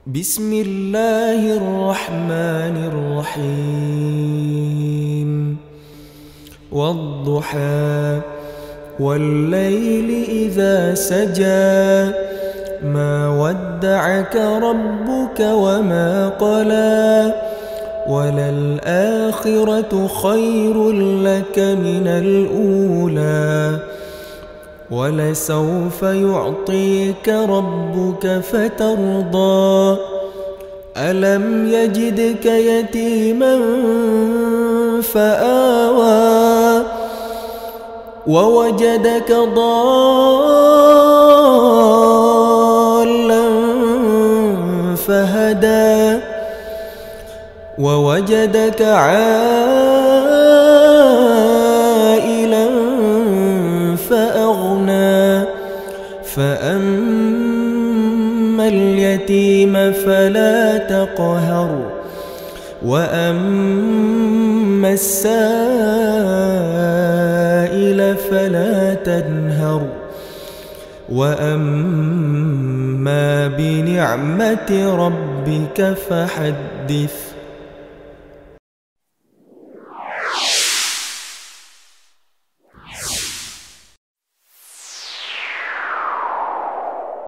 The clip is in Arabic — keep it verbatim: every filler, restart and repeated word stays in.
بسم الله الرحمن الرحيم والضحى والليل إذا سجى ما ودعك ربك وما قلى وللآخرة خير لك من الأولى ولسوف يعطيك ربك فترضى ألم يجدك يتيما فآوى ووجدك ضالا فهدى ووجدك عائلا فأغنى فأما اليتيم فلا تقهر وأما السائل فلا تنهر وأما بنعمة ربك فحدث.